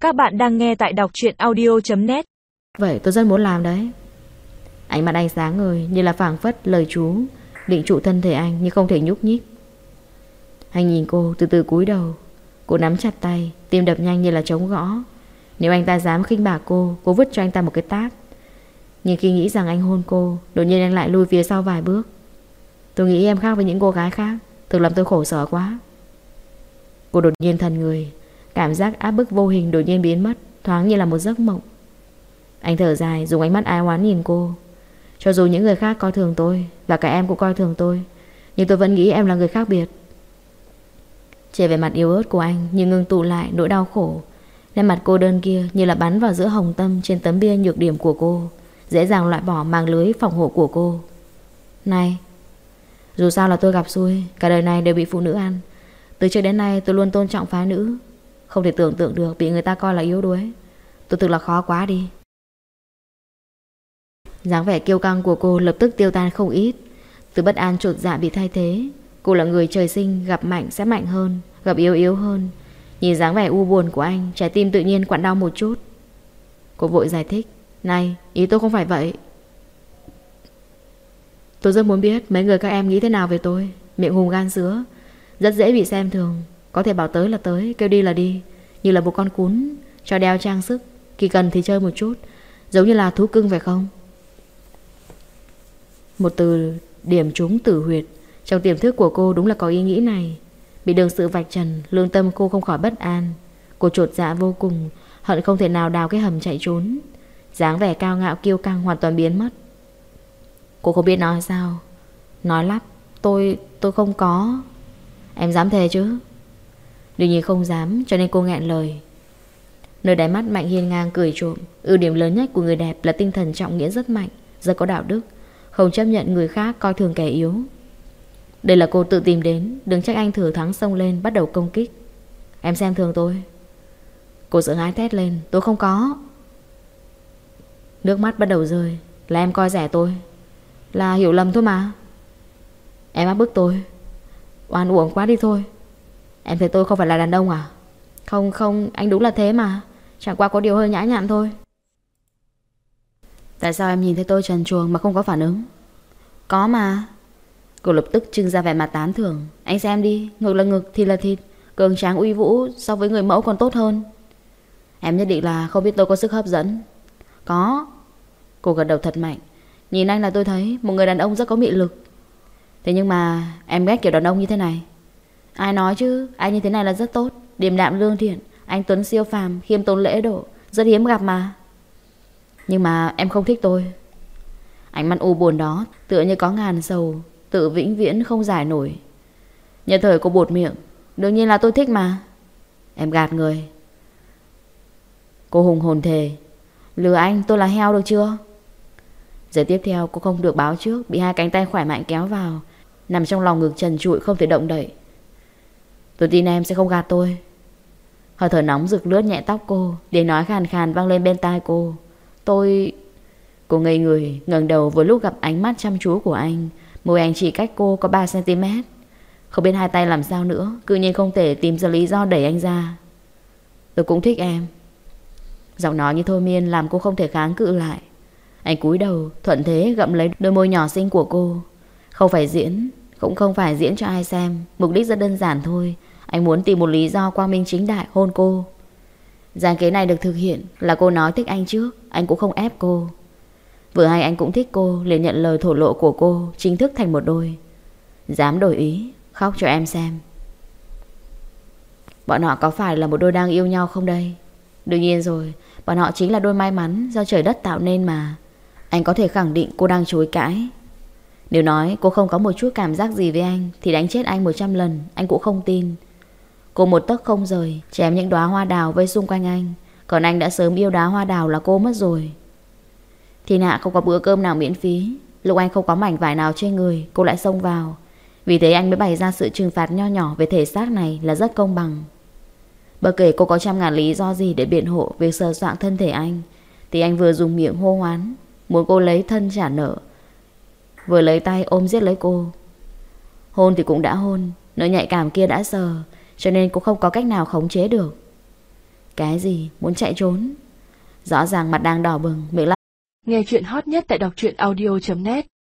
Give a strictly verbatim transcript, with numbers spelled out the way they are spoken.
Các bạn đang nghe tại đọc truyện audio chấm net. Vậy tôi rất muốn làm đấy. Ánh mắt anh sáng ngời như là phảng phất lời chú định trụ thân thể anh nhưng không thể nhúc nhích. Anh nhìn cô từ từ cúi đầu. Cô nắm chặt tay, tim đập nhanh như là trống gõ. Nếu anh ta dám khinh bạc cô, cô vứt cho anh ta một cái tát. Nhưng khi nghĩ rằng anh hôn cô, đột nhiên anh lại lui phía sau vài bước. Tôi nghĩ em khác với những cô gái khác, thực làm tôi khổ sở quá. Cô đột nhiên thần người. Cảm giác áp bức vô hình đột nhiên biến mất, thoáng như là một giấc mộng. Anh thở dài, dùng ánh mắt ai oán nhìn cô. Cho dù những người khác coi thường tôi, và cả em cũng coi thường tôi, nhưng tôi vẫn nghĩ em là người khác biệt. Trên vẻ mặt yếu ớt của anh như ngưng tụ lại nỗi đau khổ. Nét mặt cô đơn kia như là bắn vào giữa hồng tâm trên tấm bia nhược điểm của cô, dễ dàng loại bỏ màng lưới phòng hộ của cô. Này, dù sao là tôi gặp xui, cả đời này đều bị phụ nữ ăn. Từ trước đến nay tôi luôn tôn trọng phái nữ, không thể tưởng tượng được bị người ta coi là yếu đuối. Tôi thực là khó quá đi. Dáng vẻ kiêu căng của cô lập tức tiêu tan không ít. Từ bất an chột dạ bị thay thế. Cô là người trời sinh, gặp mạnh sẽ mạnh hơn, gặp yếu yếu hơn. Nhìn dáng vẻ u buồn của anh, trái tim tự nhiên quặn đau một chút. Cô vội giải thích. Này, ý tôi không phải vậy. Tôi rất muốn biết mấy người các em nghĩ thế nào về tôi. Miệng hùng gan sứa, rất dễ bị xem thường. Có thể bảo tới là tới, kêu đi là đi, như là một con cún cho đeo trang sức, khi cần thì chơi một chút, giống như là thú cưng phải không? Một từ điểm trúng tử huyệt. Trong tiềm thức của cô đúng là có ý nghĩ này. Bị đương sự vạch trần, lương tâm cô không khỏi bất an. Cô chột dạ vô cùng, hận không thể nào đào cái hầm chạy trốn. Dáng vẻ cao ngạo kiêu căng hoàn toàn biến mất. Cô không biết nói sao. Nói lắp. Tôi, tôi không có. Em dám thề chứ? Đương nhiên không dám, cho nên cô nghẹn lời. Nơi đáy mắt Mạnh hiên ngang cười trộm. Ưu điểm lớn nhất của người đẹp là tinh thần trọng nghĩa rất mạnh, rất có đạo đức, không chấp nhận người khác coi thường kẻ yếu. Đây là cô tự tìm đến, đừng trách anh thừa thắng xông lên bắt đầu công kích. Em xem thường tôi. Cô sợ hãi thét lên. Tôi không có. Nước mắt bắt đầu rơi. Là em coi rẻ tôi, là hiểu lầm thôi mà. Em áp bức tôi, oan uổng quá đi thôi. Em thấy tôi không phải là đàn ông à? Không không, anh đúng là thế mà. Chẳng qua có điều hơi nhã nhặn thôi. Tại sao em nhìn thấy tôi trần truồng mà không có phản ứng? Có mà. Cô lập tức trưng ra vẻ mặt tán thưởng. Anh xem đi, ngực là ngực, thịt là thịt, cường tráng uy vũ, so với người mẫu còn tốt hơn. Em nhất định là không biết tôi có sức hấp dẫn. Có. Cô gật đầu thật mạnh. Nhìn anh là tôi thấy một người đàn ông rất có mị lực. Thế nhưng mà em ghét kiểu đàn ông như thế này. Ai nói chứ, anh như thế này là rất tốt, điềm đạm lương thiện, anh tuấn siêu phàm, khiêm tốn lễ độ, rất hiếm gặp mà. Nhưng mà em không thích tôi. Ánh mắt u buồn đó tựa như có ngàn sầu, tự vĩnh viễn không giải nổi. Nhất thời cô buột miệng. Đương nhiên là tôi thích mà. Em gạt người. Cô hùng hồn thề. Lừa anh, tôi là heo được chưa? Giờ tiếp theo cô không được báo trước, bị hai cánh tay khỏe mạnh kéo vào, nằm trong lòng ngực trần trụi không thể động đậy. Tôi tin em sẽ không gạt tôi. Hơi thở nóng rực lướt nhẹ tóc cô, tiếng nói khàn khàn vang lên bên tai cô. Tôi... Cô ngây người, ngẩng đầu vừa lúc gặp ánh mắt chăm chú của anh. Môi anh chỉ cách cô có ba xăng-ti-mét. Không biết hai tay làm sao nữa, cứ nhiên không thể tìm ra lý do đẩy anh ra. Tôi cũng thích em. Giọng nói như thôi miên làm cô không thể kháng cự lại. Anh cúi đầu, thuận thế gặm lấy đôi môi nhỏ xinh của cô. Không phải diễn, cũng không phải diễn cho ai xem. Mục đích rất đơn giản thôi. Anh muốn tìm một lý do quang minh chính đại hôn cô. Giàn kế này được thực hiện là cô nói thích anh trước. Anh cũng không ép cô. Vừa hay anh cũng thích cô, liền nhận lời thổ lộ của cô, chính thức thành một đôi. Dám đổi ý, khóc cho em xem. Bọn họ có phải là một đôi đang yêu nhau không đây? Đương nhiên rồi, bọn họ chính là đôi may mắn do trời đất tạo nên mà. Anh có thể khẳng định cô đang chối cãi. Nếu nói cô không có một chút cảm giác gì với anh thì đánh chết anh một trăm lần, anh cũng không tin. Cô một tấc không rời, chém những đóa hoa đào vây xung quanh anh. Còn anh đã sớm yêu đóa hoa đào là cô mất rồi. Thiên hạ không có bữa cơm nào miễn phí. Lúc anh không có mảnh vải nào trên người, cô lại xông vào. Vì thế anh mới bày ra sự trừng phạt nho nhỏ về thể xác này là rất công bằng. Bất kể cô có trăm ngàn lý do gì để biện hộ việc sờ soạng thân thể anh, thì anh vừa dùng miệng hô hoán, muốn cô lấy thân trả nợ, vừa lấy tay ôm giết lấy cô. Hôn thì cũng đã hôn, nơi nhạy cảm kia đã sờ, cho nên cũng không có cách nào khống chế được. Cái gì? Muốn chạy trốn? Rõ ràng mặt đang đỏ bừng, miệng lắp. Nghe chuyện hot nhất tại đọc truyện audio chấm net.